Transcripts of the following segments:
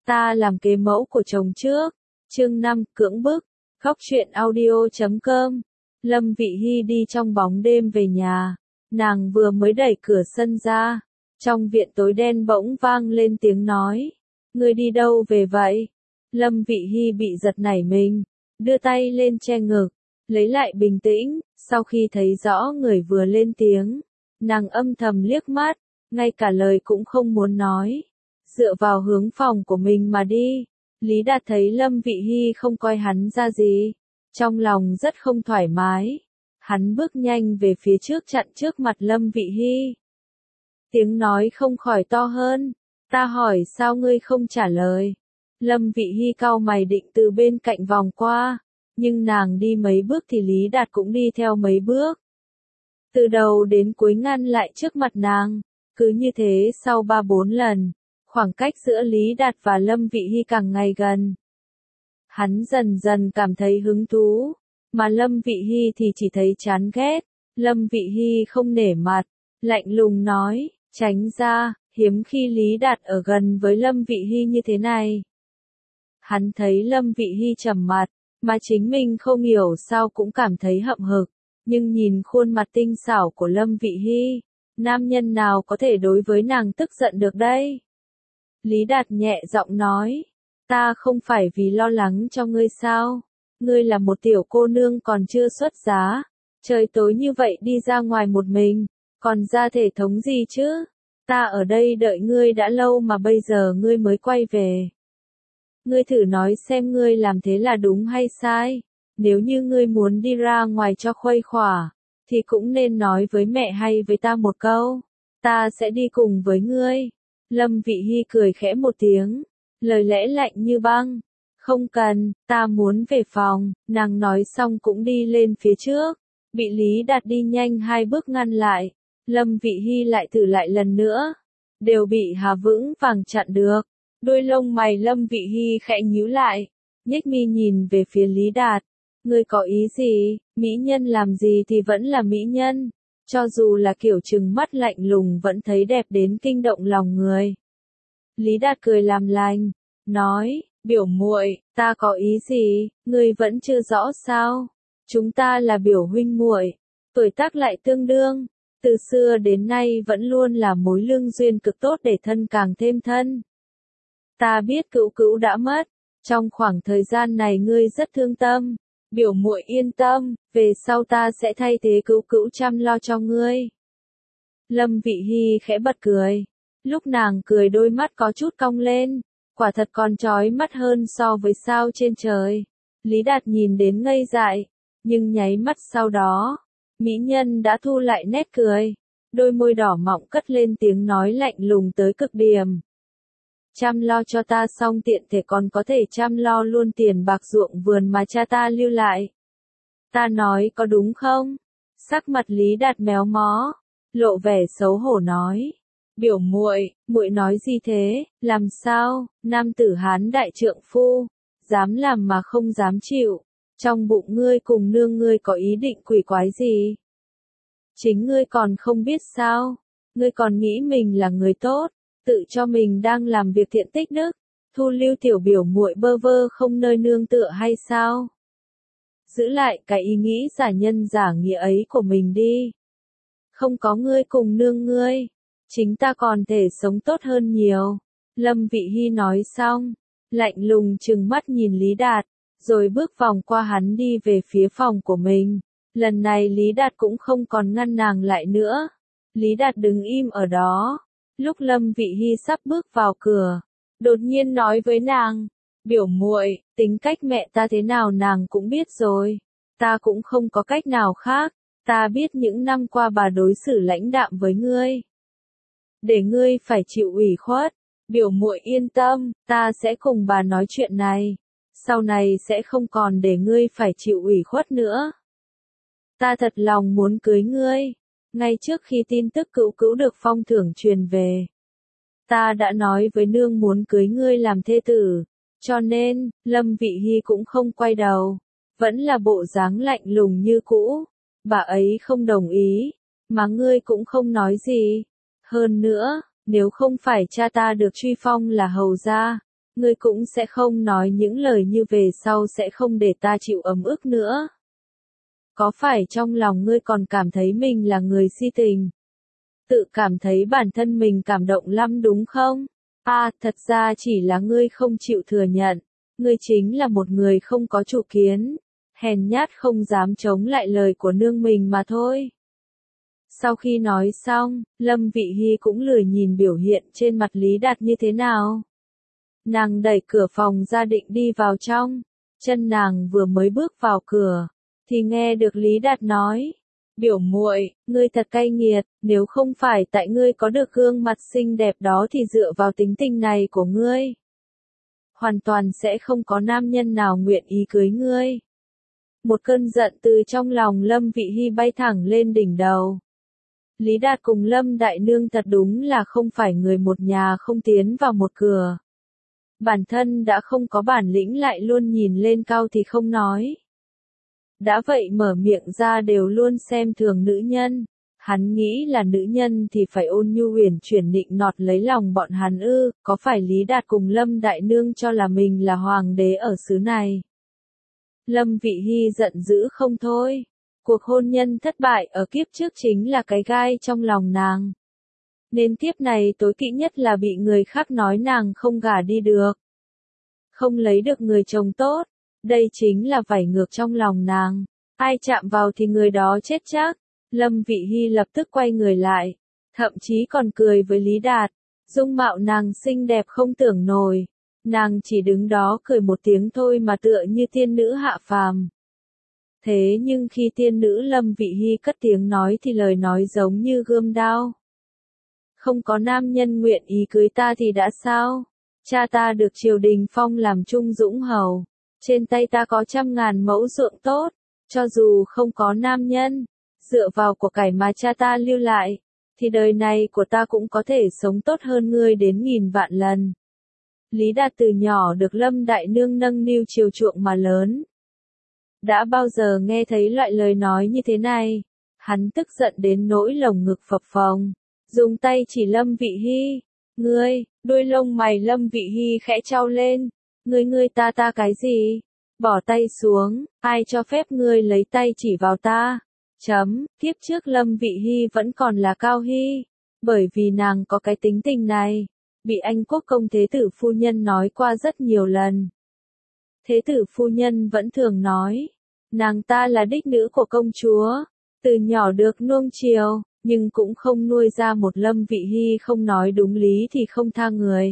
ta làm kế mẫu của chồng trước. Chương 5, cưỡng bức. Góc truyện audio.com. Lâm Vị Hi đi trong bóng đêm về nhà. Nàng vừa mới đẩy cửa sân ra. Trong viện tối đen bỗng vang lên tiếng nói. Ngươi đi đâu về vậy? Lâm Vị Hi bị giật nảy mình. Đưa tay lên che ngực. Lấy lại bình tĩnh. Sau khi thấy rõ người vừa lên tiếng. Nàng âm thầm liếc mắt. Ngay cả lời cũng không muốn nói. Dựa vào hướng phòng của mình mà đi. Lý Đạt thấy Lâm Vị Hi không coi hắn ra gì. Trong lòng rất không thoải mái. Hắn bước nhanh về phía trước chặn trước mặt Lâm Vị Hi. Tiếng nói không khỏi to hơn. Ta hỏi sao ngươi không trả lời. Lâm Vị Hi cau mày định từ bên cạnh vòng qua. Nhưng nàng đi mấy bước thì Lý Đạt cũng đi theo mấy bước. Từ đầu đến cuối ngăn lại trước mặt nàng. Cứ như thế sau 3-4 lần. Khoảng cách giữa Lý Đạt và Lâm Vị Hi càng ngày gần. Hắn dần dần cảm thấy hứng thú, mà Lâm Vị Hi thì chỉ thấy chán ghét. Lâm Vị Hi không nể mặt, lạnh lùng nói, tránh ra, hiếm khi Lý Đạt ở gần với Lâm Vị Hi như thế này. Hắn thấy Lâm Vị Hi trầm mặt, mà chính mình không hiểu sao cũng cảm thấy hậm hực, nhưng nhìn khuôn mặt tinh xảo của Lâm Vị Hi, nam nhân nào có thể đối với nàng tức giận được đây? Lý Đạt nhẹ giọng nói, ta không phải vì lo lắng cho ngươi sao? Ngươi là một tiểu cô nương còn chưa xuất giá, trời tối như vậy đi ra ngoài một mình, còn ra thể thống gì chứ? Ta ở đây đợi ngươi đã lâu mà bây giờ ngươi mới quay về. Ngươi thử nói xem ngươi làm thế là đúng hay sai? Nếu như ngươi muốn đi ra ngoài cho khuây khỏa, thì cũng nên nói với mẹ hay với ta một câu. Ta sẽ đi cùng với ngươi. Lâm Vị Hi cười khẽ một tiếng, lời lẽ lạnh như băng. Không cần, ta muốn về phòng. Nàng nói xong cũng đi lên phía trước, bị Lý Đạt đi nhanh 2 bước ngăn lại. Lâm Vị Hi lại thử lại lần nữa, đều bị Hà vững vàng chặn được. Đôi lông mày Lâm Vị Hi khẽ nhíu lại, nhếch mi nhìn về phía Lý Đạt. Ngươi có ý gì? Mỹ nhân làm gì thì vẫn là mỹ nhân. Cho dù là kiểu trừng mắt lạnh lùng vẫn thấy đẹp đến kinh động lòng người. Lý Đạt cười làm lành, nói, biểu muội, ta có ý gì, ngươi vẫn chưa rõ sao? Chúng ta là biểu huynh muội, tuổi tác lại tương đương, từ xưa đến nay vẫn luôn là mối lương duyên cực tốt để thân càng thêm thân. Ta biết Cữu Cữu đã mất, trong khoảng thời gian này ngươi rất thương tâm. Biểu muội yên tâm, về sau ta sẽ thay thế Cữu Cữu chăm lo cho ngươi. Lâm Vị Hi khẽ bật cười. Lúc nàng cười đôi mắt có chút cong lên, quả thật còn chói mắt hơn so với sao trên trời. Lý Đạt nhìn đến ngây dại, nhưng nháy mắt sau đó, mỹ nhân đã thu lại nét cười, đôi môi đỏ mọng cất lên tiếng nói lạnh lùng tới cực điểm. Chăm lo cho ta xong tiện thể còn có thể chăm lo luôn tiền bạc ruộng vườn mà cha ta lưu lại. Ta nói có đúng không? Sắc mặt Lý Đạt méo mó, lộ vẻ xấu hổ nói. Biểu muội, muội nói gì thế? Làm sao? Nam tử Hán đại trượng phu, dám làm mà không dám chịu. Trong bụng ngươi cùng nương ngươi có ý định quỷ quái gì? Chính ngươi còn không biết sao? Ngươi còn nghĩ mình là người tốt, tự cho mình đang làm việc thiện tích đức, thu lưu tiểu biểu muội bơ vơ không nơi nương tựa hay sao? Giữ lại cái ý nghĩ giả nhân giả nghĩa ấy của mình đi. Không có ngươi cùng nương ngươi, chính ta còn thể sống tốt hơn nhiều. Lâm Vị Hi nói xong, lạnh lùng trừng mắt nhìn Lý Đạt, rồi bước vòng qua hắn đi về phía phòng của mình. Lần này Lý Đạt cũng không còn ngăn nàng lại nữa. Lý Đạt đứng im ở đó. Lúc Lâm Vị Hi sắp bước vào cửa, đột nhiên nói với nàng, biểu muội, tính cách mẹ ta thế nào nàng cũng biết rồi, ta cũng không có cách nào khác, ta biết những năm qua bà đối xử lãnh đạm với ngươi. Để ngươi phải chịu ủy khuất, biểu muội yên tâm, ta sẽ cùng bà nói chuyện này, sau này sẽ không còn để ngươi phải chịu ủy khuất nữa. Ta thật lòng muốn cưới ngươi. Ngay trước khi tin tức Cữu Cữu được phong thưởng truyền về, ta đã nói với nương muốn cưới ngươi làm thê tử, cho nên, Lâm Vị Hi cũng không quay đầu, vẫn là bộ dáng lạnh lùng như cũ. Bà ấy không đồng ý, mà ngươi cũng không nói gì. Hơn nữa, nếu không phải cha ta được truy phong là hầu gia, ngươi cũng sẽ không nói những lời như về sau sẽ không để ta chịu ấm ức nữa. Có phải trong lòng ngươi còn cảm thấy mình là người si tình? Tự cảm thấy bản thân mình cảm động lắm đúng không? À, thật ra chỉ là ngươi không chịu thừa nhận. Ngươi chính là một người không có chủ kiến, hèn nhát không dám chống lại lời của nương mình mà thôi. Sau khi nói xong, Lâm Vị Hy cũng lười nhìn biểu hiện trên mặt Lý Đạt như thế nào. Nàng đẩy cửa phòng ra định đi vào trong, chân nàng vừa mới bước vào cửa, thì nghe được Lý Đạt nói, biểu muội, ngươi thật cay nghiệt, nếu không phải tại ngươi có được gương mặt xinh đẹp đó thì dựa vào tính tình này của ngươi, hoàn toàn sẽ không có nam nhân nào nguyện ý cưới ngươi. Một cơn giận từ trong lòng Lâm Vị Hy bay thẳng lên đỉnh đầu. Lý Đạt cùng Lâm Đại Nương thật đúng là không phải người một nhà không tiến vào một cửa. Bản thân đã không có bản lĩnh lại luôn nhìn lên cao thì không nói. Đã vậy mở miệng ra đều luôn xem thường nữ nhân. Hắn nghĩ là nữ nhân thì phải ôn nhu huyền chuyển nịnh nọt lấy lòng bọn hắn ư, có phải Lý Đạt cùng Lâm Đại Nương cho là mình là hoàng đế ở xứ này. Lâm Vị Hy giận dữ không thôi. Cuộc hôn nhân thất bại ở kiếp trước chính là cái gai trong lòng nàng. Nên kiếp này tối kỵ nhất là bị người khác nói nàng không gả đi được. Không lấy được người chồng tốt. Đây chính là vảy ngược trong lòng nàng. Ai chạm vào thì người đó chết chắc. Lâm Vị Hy lập tức quay người lại. Thậm chí còn cười với Lý Đạt. Dung mạo nàng xinh đẹp không tưởng nổi. Nàng chỉ đứng đó cười một tiếng thôi mà tựa như tiên nữ hạ phàm. Thế nhưng khi tiên nữ Lâm Vị Hy cất tiếng nói thì lời nói giống như gươm đao. Không có nam nhân nguyện ý cưới ta thì đã sao? Cha ta được triều đình phong làm trung dũng hầu. Trên tay ta có 100.000 mẫu ruộng tốt. Cho dù không có nam nhân, dựa vào của cải mà cha ta lưu lại, thì đời này của ta cũng có thể sống tốt hơn ngươi đến 1000 vạn lần. Lý Đạt từ nhỏ được Lâm Đại Nương nâng niu chiều chuộng mà lớn. Đã bao giờ nghe thấy loại lời nói như thế này? Hắn tức giận đến nỗi lồng ngực phập phồng, dùng tay chỉ Lâm Vị Hy. Ngươi, đôi lông mày Lâm Vị Hy khẽ trao lên. Ngươi ta cái gì? Bỏ tay xuống, ai cho phép ngươi lấy tay chỉ vào ta? Kiếp trước Lâm Vị Hy vẫn còn là Cao Hy, bởi vì nàng có cái tính tình này, bị Anh quốc công thế tử phu nhân nói qua rất nhiều lần. Thế tử phu nhân vẫn thường nói, nàng ta là đích nữ của công chúa, từ nhỏ được nuông chiều, nhưng cũng không nuôi ra một Lâm Vị Hy không nói đúng lý thì không tha người.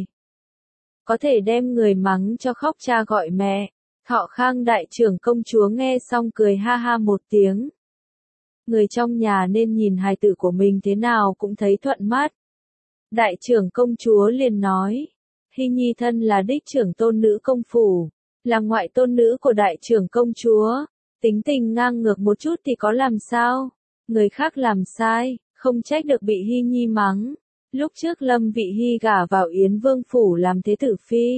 Có thể đem người mắng cho khóc cha gọi mẹ. Thọ Khang đại trưởng công chúa nghe xong cười ha ha một tiếng. Người trong nhà nên nhìn hài tử của mình thế nào cũng thấy thuận mắt. Đại trưởng công chúa liền nói, Hy Nhi thân là đích trưởng tôn nữ công phủ, là ngoại tôn nữ của đại trưởng công chúa, tính tình ngang ngược một chút thì có làm sao? Người khác làm sai, không trách được bị Hy Nhi mắng. Lúc trước Lâm Vị Hy gả vào Yến Vương phủ làm thế tử phi.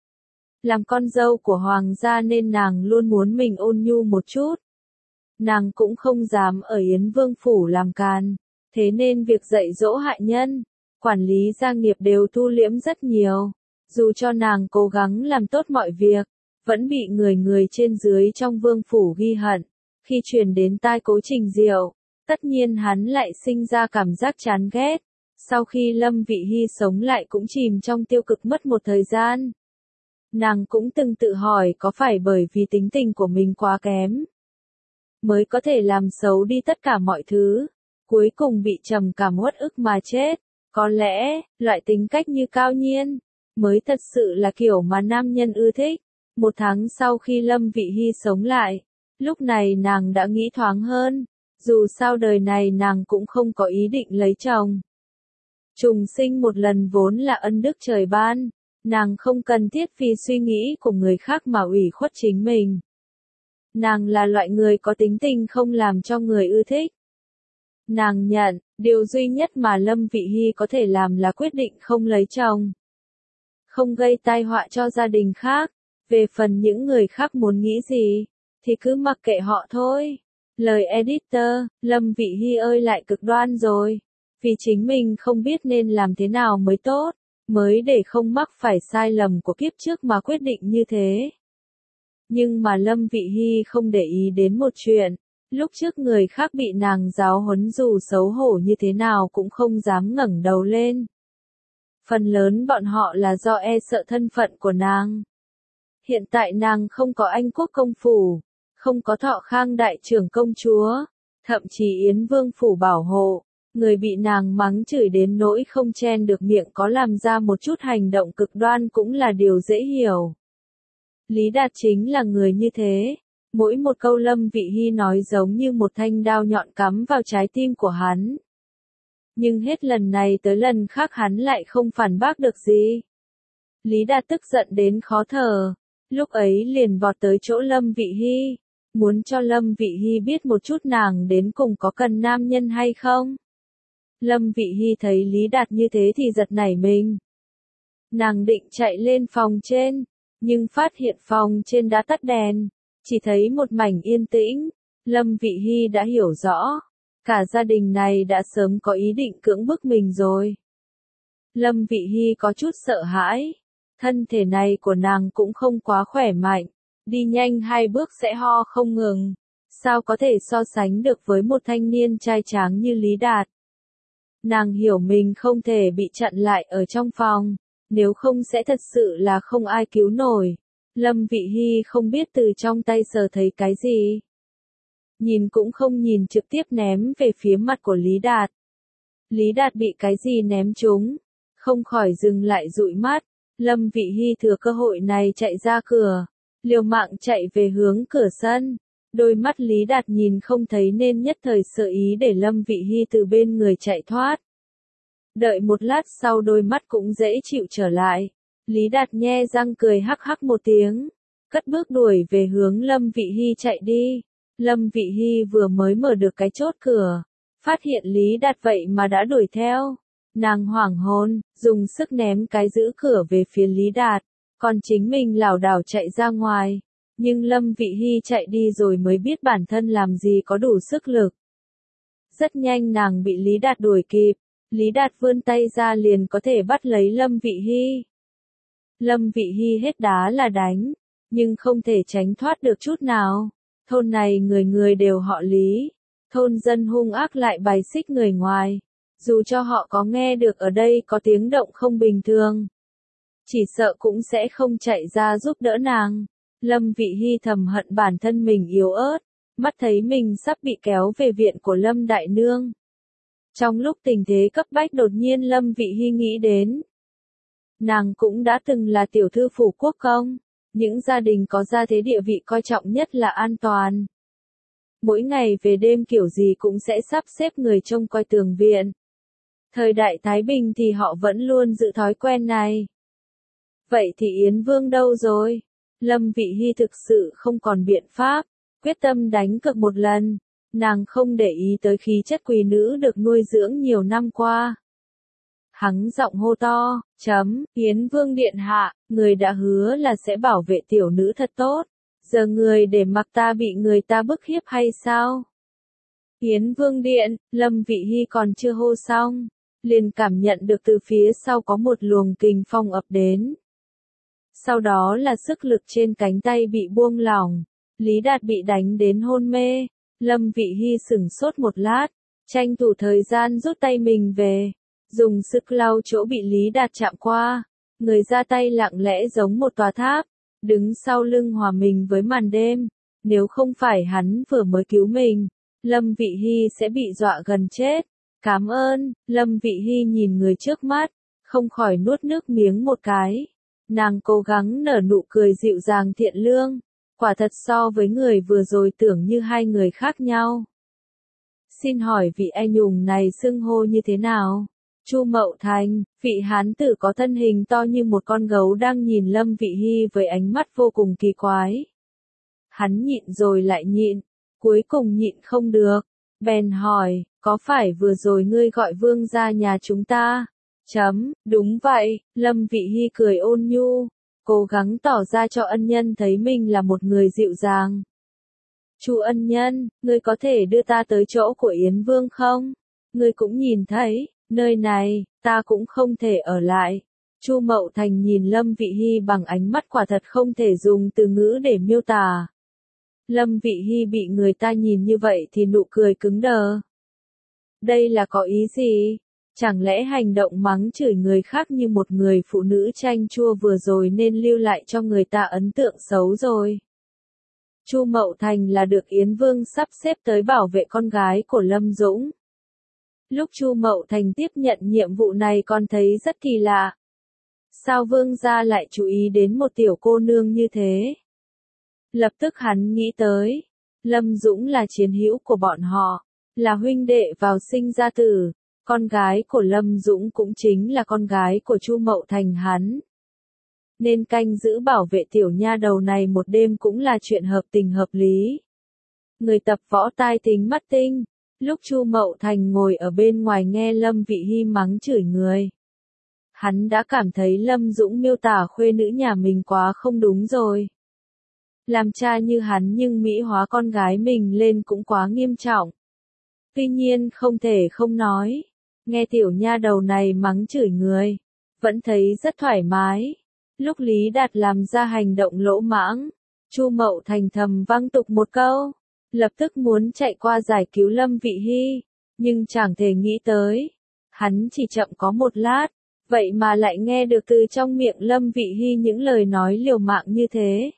Làm con dâu của hoàng gia nên nàng luôn muốn mình ôn nhu một chút. Nàng cũng không dám ở Yến Vương phủ làm càn, thế nên việc dạy dỗ hạ nhân, quản lý gia nghiệp đều thu liễm rất nhiều. Dù cho nàng cố gắng làm tốt mọi việc, vẫn bị người trên dưới trong vương phủ ghi hận. Khi truyền đến tai Cố Trình Diệu, tất nhiên hắn lại sinh ra cảm giác chán ghét. Sau khi Lâm Vị Hy sống lại cũng chìm trong tiêu cực mất một thời gian. Nàng cũng từng tự hỏi có phải bởi vì tính tình của mình quá kém, mới có thể làm xấu đi tất cả mọi thứ, cuối cùng bị trầm cảm uất ức mà chết. Có lẽ, loại tính cách như Cao Nhiên, mới thật sự là kiểu mà nam nhân ưa thích. 1 tháng sau khi Lâm Vị Hy sống lại, lúc này nàng đã nghĩ thoáng hơn, dù sao đời này nàng cũng không có ý định lấy chồng. Trùng sinh một lần vốn là ân đức trời ban, nàng không cần thiết vì suy nghĩ của người khác mà ủy khuất chính mình. Nàng là loại người có tính tình không làm cho người ưa thích. Nàng nhận, điều duy nhất mà Lâm Vị Hy có thể làm là quyết định không lấy chồng. Không gây tai họa cho gia đình khác. Về phần những người khác muốn nghĩ gì, thì cứ mặc kệ họ thôi. Lời editor, Lâm Vị Hy ơi lại cực đoan rồi. Vì chính mình không biết nên làm thế nào mới tốt, mới để không mắc phải sai lầm của kiếp trước mà quyết định như thế. Nhưng mà Lâm Vị Hy không để ý đến một chuyện, lúc trước người khác bị nàng giáo huấn dù xấu hổ như thế nào cũng không dám ngẩng đầu lên. Phần lớn bọn họ là do e sợ thân phận của nàng. Hiện tại nàng không có Anh quốc công phủ, không có Thọ Khang đại trưởng công chúa, thậm chí Yến Vương phủ bảo hộ, người bị nàng mắng chửi đến nỗi không chen được miệng có làm ra một chút hành động cực đoan cũng là điều dễ hiểu. Lý Đạt chính là người như thế, mỗi một câu Lâm Vị Hy nói giống như một thanh đao nhọn cắm vào trái tim của hắn. Nhưng hết lần này tới lần khác hắn lại không phản bác được gì. Lý Đạt tức giận đến khó thở, lúc ấy liền vọt tới chỗ Lâm Vị Hy, muốn cho Lâm Vị Hy biết một chút nàng đến cùng có cần nam nhân hay không. Lâm Vị Hy thấy Lý Đạt như thế thì giật nảy mình. Nàng định chạy lên phòng trên, nhưng phát hiện phòng trên đã tắt đèn, chỉ thấy một mảnh yên tĩnh. Lâm Vị Hy đã hiểu rõ, cả gia đình này đã sớm có ý định cưỡng bức mình rồi. Lâm Vị Hy có chút sợ hãi, thân thể này của nàng cũng không quá khỏe mạnh, đi nhanh 2 bước sẽ ho không ngừng, sao có thể so sánh được với một thanh niên trai tráng như Lý Đạt. Nàng hiểu mình không thể bị chặn lại ở trong phòng, nếu không sẽ thật sự là không ai cứu nổi. Lâm Vị Hy không biết từ trong tay sờ thấy cái gì. Nhìn cũng không nhìn trực tiếp ném về phía mặt của Lý Đạt. Lý Đạt bị cái gì ném trúng, không khỏi dừng lại dụi mắt. Lâm Vị Hy thừa cơ hội này chạy ra cửa, liều mạng chạy về hướng cửa sân. Đôi mắt Lý Đạt nhìn không thấy nên nhất thời sợ ý để Lâm Vị Hy từ bên người chạy thoát. Đợi một lát sau đôi mắt cũng dễ chịu trở lại. Lý Đạt nhe răng cười hắc hắc một tiếng, cất bước đuổi về hướng Lâm Vị Hy chạy đi. Lâm Vị Hy vừa mới mở được cái chốt cửa, phát hiện Lý Đạt vậy mà đã đuổi theo. Nàng hoảng hồn, dùng sức ném cái giữ cửa về phía Lý Đạt, còn chính mình lảo đảo chạy ra ngoài. Nhưng Lâm Vị Hy chạy đi rồi mới biết bản thân làm gì có đủ sức lực. Rất nhanh nàng bị Lý Đạt đuổi kịp, Lý Đạt vươn tay ra liền có thể bắt lấy Lâm Vị Hy. Lâm Vị Hy hết đá là đánh, nhưng không thể tránh thoát được chút nào. Thôn này người người đều họ Lý, thôn dân hung ác lại bài xích người ngoài. Dù cho họ có nghe được ở đây có tiếng động không bình thường, chỉ sợ cũng sẽ không chạy ra giúp đỡ nàng. Lâm Vị Hy thầm hận bản thân mình yếu ớt, mắt thấy mình sắp bị kéo về viện của Lâm Đại Nương. Trong lúc tình thế cấp bách đột nhiên Lâm Vị Hy nghĩ đến. Nàng cũng đã từng là tiểu thư phủ quốc công, những gia đình có gia thế địa vị coi trọng nhất là an toàn. Mỗi ngày về đêm kiểu gì cũng sẽ sắp xếp người trông coi tường viện. Thời đại Thái Bình thì họ vẫn luôn giữ thói quen này. Vậy thì Yến Vương đâu rồi? Lâm Vị Hy thực sự không còn biện pháp, quyết tâm đánh cược một lần. Nàng không để ý tới khí chất quý nữ được nuôi dưỡng nhiều năm qua. Hắn giọng hô to, Yến Vương điện hạ, người đã hứa là sẽ bảo vệ tiểu nữ thật tốt. Giờ người để mặc ta bị người ta bức hiếp hay sao? Yến Vương điện, Lâm Vị Hy còn chưa hô xong, liền cảm nhận được từ phía sau có một luồng kình phong ập đến. Sau đó là sức lực trên cánh tay bị buông lỏng, Lý Đạt bị đánh đến hôn mê. Lâm Vị Hy sửng sốt một lát, tranh thủ thời gian rút tay mình về, dùng sức lau chỗ bị Lý Đạt chạm qua. Người ra tay lặng lẽ giống một tòa tháp, đứng sau lưng hòa mình với màn đêm. Nếu không phải hắn vừa mới cứu mình, Lâm Vị Hy sẽ bị dọa gần chết. Cảm ơn. Lâm Vị Hy nhìn người trước mắt, không khỏi nuốt nước miếng một cái. Nàng cố gắng nở nụ cười dịu dàng thiện lương. Quả thật so với người vừa rồi tưởng như hai người khác nhau. Xin hỏi vị anh hùng này xưng hô như thế nào? Chu Mậu Thành, vị hán tử có thân hình to như một con gấu đang nhìn Lâm Vị Hy với ánh mắt vô cùng kỳ quái. Hắn nhịn rồi lại nhịn, cuối cùng nhịn không được, bèn hỏi, có phải vừa rồi ngươi gọi vương ra nhà chúng ta? Đúng vậy, Lâm Vị Hy cười ôn nhu, cố gắng tỏ ra cho ân nhân thấy mình là một người dịu dàng. Chu ân nhân, ngươi có thể đưa ta tới chỗ của Yến Vương không? Ngươi cũng nhìn thấy, nơi này, ta cũng không thể ở lại. Chu Mậu Thành nhìn Lâm Vị Hy bằng ánh mắt quả thật không thể dùng từ ngữ để miêu tả. Lâm Vị Hy bị người ta nhìn như vậy thì nụ cười cứng đờ. Đây là có ý gì? Chẳng lẽ hành động mắng chửi người khác như một người phụ nữ chanh chua vừa rồi nên lưu lại cho người ta ấn tượng xấu rồi? Chu Mậu Thành là được Yến Vương sắp xếp tới bảo vệ con gái của Lâm Dũng. Lúc Chu Mậu Thành tiếp nhận nhiệm vụ này còn thấy rất kỳ lạ. Sao Vương gia lại chú ý đến một tiểu cô nương như thế? Lập tức hắn nghĩ tới, Lâm Dũng là chiến hữu của bọn họ, là huynh đệ vào sinh ra tử, con gái của Lâm Dũng cũng chính là con gái của Chu Mậu Thành hắn. Nên canh giữ bảo vệ tiểu nha đầu này một đêm cũng là chuyện hợp tình hợp lý. Người tập võ tai tính mắt tinh, lúc Chu Mậu Thành ngồi ở bên ngoài nghe Lâm Vị Hy mắng chửi người. Hắn đã cảm thấy Lâm Dũng miêu tả khuê nữ nhà mình quá không đúng rồi. Làm cha như hắn nhưng mỹ hóa con gái mình lên cũng quá nghiêm trọng. Tuy nhiên không thể không nói, nghe tiểu nha đầu này mắng chửi người, vẫn thấy rất thoải mái. Lúc Lý Đạt làm ra hành động lỗ mãng, Chu Mậu Thành thầm văng tục một câu, lập tức muốn chạy qua giải cứu Lâm Vị Hy, nhưng chẳng thể nghĩ tới. Hắn chỉ chậm có một lát, vậy mà lại nghe được từ trong miệng Lâm Vị Hy những lời nói liều mạng như thế.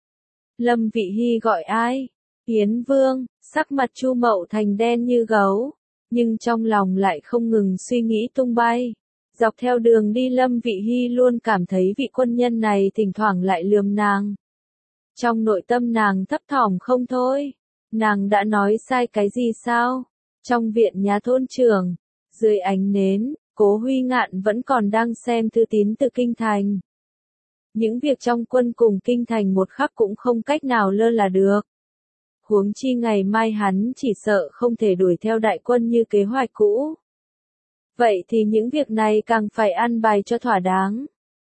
Lâm Vị Hy gọi ai? Yến Vương, sắc mặt Chu Mậu Thành đen như gấu, nhưng trong lòng lại không ngừng suy nghĩ tung bay. Dọc theo đường đi Lâm Vị Hy luôn cảm thấy vị quân nhân này thỉnh thoảng lại lườm nàng. Trong nội tâm nàng thấp thỏm không thôi. Nàng đã nói sai cái gì sao? Trong viện nhà thôn trưởng, dưới ánh nến, Cố Huy Ngạn vẫn còn đang xem thư tín từ kinh thành. Những việc trong quân cùng kinh thành một khắc cũng không cách nào lơ là được. Huống chi ngày mai hắn chỉ sợ không thể đuổi theo đại quân như kế hoạch cũ. Vậy thì những việc này càng phải ăn bài cho thỏa đáng.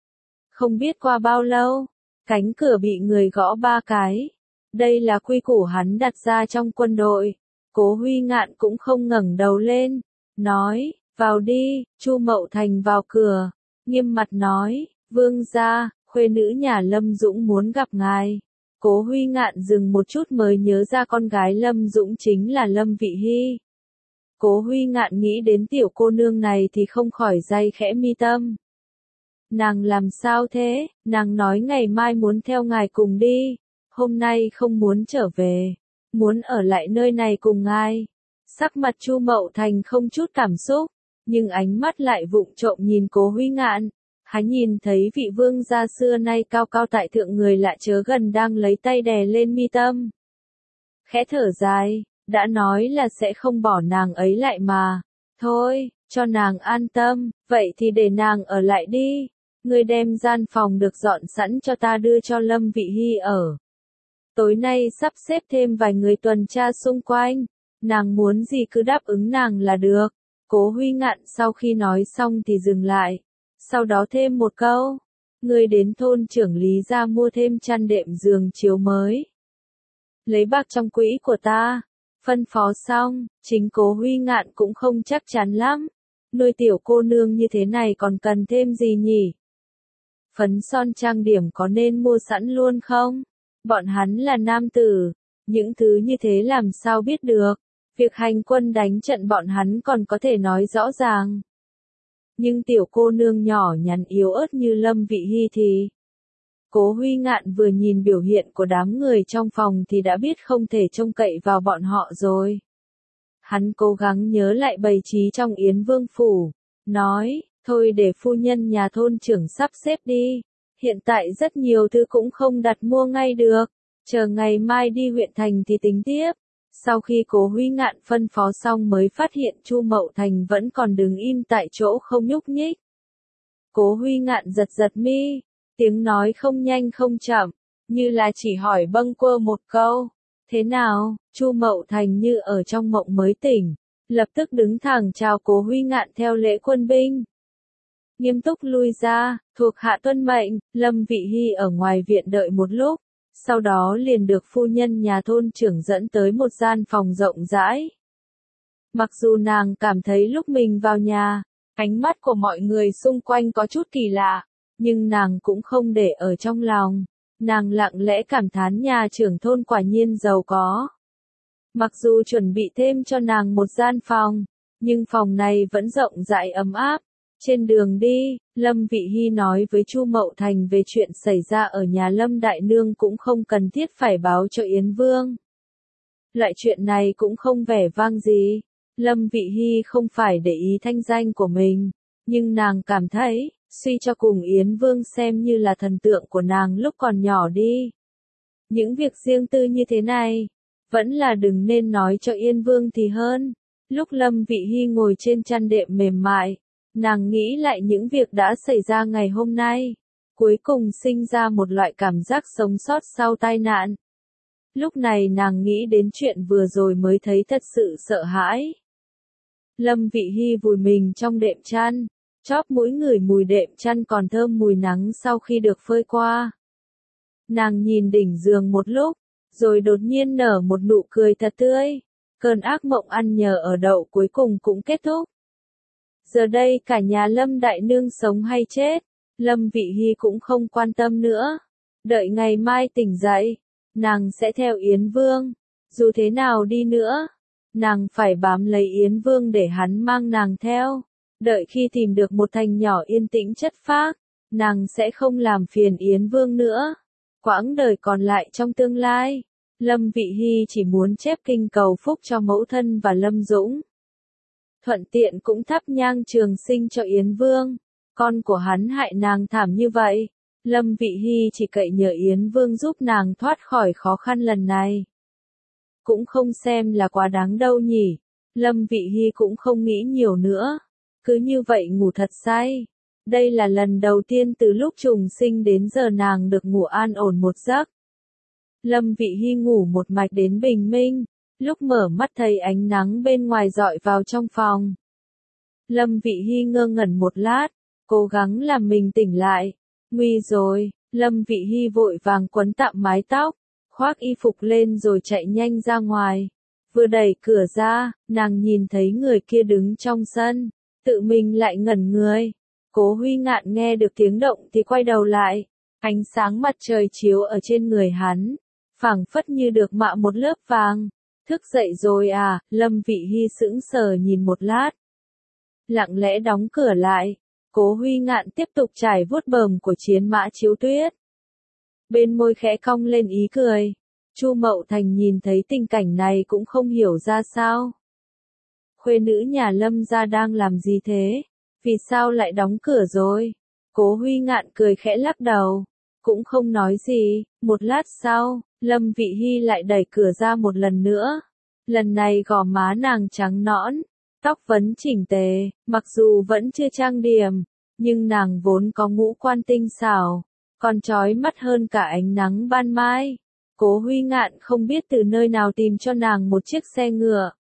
Không biết qua bao lâu, cánh cửa bị người gõ 3 cái. Đây là quy củ hắn đặt ra trong quân đội. Cố Huy Ngạn cũng không ngẩng đầu lên, nói, vào đi. Chu Mậu Thành vào cửa, nghiêm mặt nói, Vương gia, khuê nữ nhà Lâm Dũng muốn gặp ngài. Cố Huy Ngạn dừng một chút mới nhớ ra con gái Lâm Dũng chính là Lâm Vị Hy. Cố Huy Ngạn nghĩ đến tiểu cô nương này thì không khỏi day khẽ mi tâm. Nàng làm sao thế? Nàng nói ngày mai muốn theo ngài cùng đi, hôm nay không muốn trở về, muốn ở lại nơi này cùng ngài. Sắc mặt Chu Mậu Thành không chút cảm xúc, nhưng ánh mắt lại vụng trộm nhìn Cố Huy Ngạn. Hắn nhìn thấy vị vương gia xưa nay cao cao tại thượng người lạ chớ gần đang lấy tay đè lên mi tâm. Khẽ thở dài, đã nói là sẽ không bỏ nàng ấy lại mà. Thôi, cho nàng an tâm, vậy thì để nàng ở lại đi. Ngươi đem gian phòng được dọn sẵn cho ta đưa cho Lâm Vị Hy ở. Tối nay sắp xếp thêm vài người tuần tra xung quanh. Nàng muốn gì cứ đáp ứng nàng là được. Cố Huy Ngạn sau khi nói xong thì dừng lại. Sau đó thêm một câu. Ngươi đến thôn trưởng Lý ra mua thêm chăn đệm giường chiếu mới. Lấy bạc trong quỹ của ta. Phân phó xong, chính Cố Huy Ngạn cũng không chắc chắn lắm. Nuôi tiểu cô nương như thế này còn cần thêm gì nhỉ? Phấn son trang điểm có nên mua sẵn luôn không? Bọn hắn là nam tử, những thứ như thế làm sao biết được? Việc hành quân đánh trận bọn hắn còn có thể nói rõ ràng. Nhưng tiểu cô nương nhỏ nhắn yếu ớt như Lâm Vị Hy thì... Cố Huy Ngạn vừa nhìn biểu hiện của đám người trong phòng thì đã biết không thể trông cậy vào bọn họ rồi. Hắn cố gắng nhớ lại bày trí trong Yến Vương phủ, nói, thôi để phu nhân nhà thôn trưởng sắp xếp đi, hiện tại rất nhiều thứ cũng không đặt mua ngay được, chờ ngày mai đi huyện thành thì tính tiếp. Sau khi Cố Huy Ngạn phân phó xong mới phát hiện Chu Mậu Thành vẫn còn đứng im tại chỗ không nhúc nhích. Cố Huy Ngạn giật giật mi, tiếng nói không nhanh không chậm, như là chỉ hỏi bâng quơ một câu. Thế nào? Chu Mậu Thành như ở trong mộng mới tỉnh, lập tức đứng thẳng chào Cố Huy Ngạn theo lễ quân binh. Nghiêm túc lui ra, thuộc hạ tuân mệnh. Lâm Vị Hy ở ngoài viện đợi một lúc, sau đó liền được phu nhân nhà thôn trưởng dẫn tới một gian phòng rộng rãi. Mặc dù nàng cảm thấy lúc mình vào nhà, ánh mắt của mọi người xung quanh có chút kỳ lạ, nhưng nàng cũng không để ở trong lòng. Nàng lặng lẽ cảm thán nhà trưởng thôn quả nhiên giàu có. Mặc dù chuẩn bị thêm cho nàng một gian phòng, nhưng phòng này vẫn rộng rãi ấm áp. Trên đường đi, Lâm Vị Hy nói với Chu Mậu Thành về chuyện xảy ra ở nhà Lâm Đại Nương cũng không cần thiết phải báo cho Yến Vương. Loại chuyện này cũng không vẻ vang gì. Lâm Vị Hy không phải để ý thanh danh của mình, nhưng nàng cảm thấy, suy cho cùng Yến Vương xem như là thần tượng của nàng lúc còn nhỏ đi. Những việc riêng tư như thế này, vẫn là đừng nên nói cho Yên Vương thì hơn. Lúc Lâm Vị Hy ngồi trên chăn đệm mềm mại, nàng nghĩ lại những việc đã xảy ra ngày hôm nay, cuối cùng sinh ra một loại cảm giác sống sót sau tai nạn. Lúc này nàng nghĩ đến chuyện vừa rồi mới thấy thật sự sợ hãi. Lâm Vị Hy vùi mình trong đệm chăn, chóp mũi ngửi mùi đệm chăn còn thơm mùi nắng sau khi được phơi qua. Nàng nhìn đỉnh giường một lúc, rồi đột nhiên nở một nụ cười thật tươi. Cơn ác mộng ăn nhờ ở đậu cuối cùng cũng kết thúc. Giờ đây cả nhà Lâm Đại Nương sống hay chết, Lâm Vị Hy cũng không quan tâm nữa. Đợi ngày mai tỉnh dậy, nàng sẽ theo Yến Vương. Dù thế nào đi nữa, nàng phải bám lấy Yến Vương để hắn mang nàng theo. Đợi khi tìm được một thành nhỏ yên tĩnh chất phác, nàng sẽ không làm phiền Yến Vương nữa. Quãng đời còn lại trong tương lai, Lâm Vị Hy chỉ muốn chép kinh cầu phúc cho mẫu thân và Lâm Dũng. Thuận tiện cũng thắp nhang trường sinh cho Yến Vương. Con của hắn hại nàng thảm như vậy, Lâm Vị Hy chỉ cậy nhờ Yến Vương giúp nàng thoát khỏi khó khăn lần này. Cũng không xem là quá đáng đâu nhỉ. Lâm Vị Hy cũng không nghĩ nhiều nữa. Cứ như vậy ngủ thật say. Đây là lần đầu tiên từ lúc trùng sinh đến giờ nàng được ngủ an ổn một giấc. Lâm Vị Hy ngủ một mạch đến bình minh, lúc mở mắt thấy ánh nắng bên ngoài rọi vào trong phòng. Lâm Vị Hy ngơ ngẩn một lát, cố gắng làm mình tỉnh lại. Nguy rồi, Lâm Vị Hy vội vàng quấn tạm mái tóc, khoác y phục lên rồi chạy nhanh ra ngoài. Vừa đẩy cửa ra, nàng nhìn thấy người kia đứng trong sân, tự mình lại ngẩn người. Cố Huy Ngạn nghe được tiếng động thì quay đầu lại, ánh sáng mặt trời chiếu ở trên người hắn, phảng phất như được mạ một lớp vàng. Thức dậy rồi à? Lâm Vị Hy sững sờ nhìn một lát, lặng lẽ đóng cửa lại. Cố Huy Ngạn tiếp tục trải vuốt bờm của Chiến Mã Chiếu Tuyết, bên môi khẽ cong lên ý cười. Chu Mậu Thành nhìn thấy tình cảnh này cũng không hiểu ra sao. Khuê nữ nhà Lâm gia đang làm gì thế? Vì sao lại đóng cửa rồi? Cố Huy Ngạn cười khẽ lắc đầu, cũng không nói gì. Một lát sau, Lâm Vị Hy lại đẩy cửa ra một lần nữa. Lần này gò má nàng trắng nõn, tóc vấn chỉnh tề, mặc dù vẫn chưa trang điểm, nhưng nàng vốn có ngũ quan tinh xảo, còn chói mắt hơn cả ánh nắng ban mai. Cố Huy Ngạn không biết từ nơi nào tìm cho nàng một chiếc xe ngựa.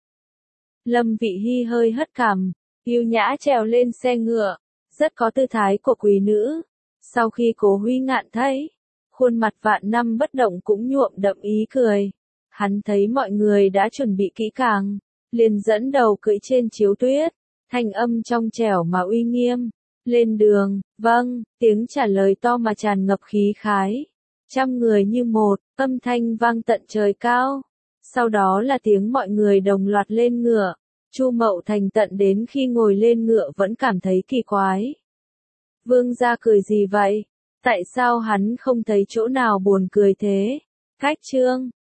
Lâm Vị Hy hơi hất cằm, yêu nhã trèo lên xe ngựa, rất có tư thái của quý nữ. Sau khi Cố Huy Ngạn thấy, khuôn mặt vạn năm bất động cũng nhuộm đậm ý cười. Hắn thấy mọi người đã chuẩn bị kỹ càng, liền dẫn đầu cưỡi trên Chiếu Tuyết, thanh âm trong trẻo mà uy nghiêm. Lên đường, vâng, tiếng trả lời to mà tràn ngập khí khái. Trăm người như một, âm thanh vang tận trời cao. Sau đó là tiếng mọi người đồng loạt lên ngựa. Chu Mậu Thành tận đến khi ngồi lên ngựa vẫn cảm thấy kỳ quái. Vương gia cười gì vậy? Tại sao hắn không thấy chỗ nào buồn cười thế? Khách trương,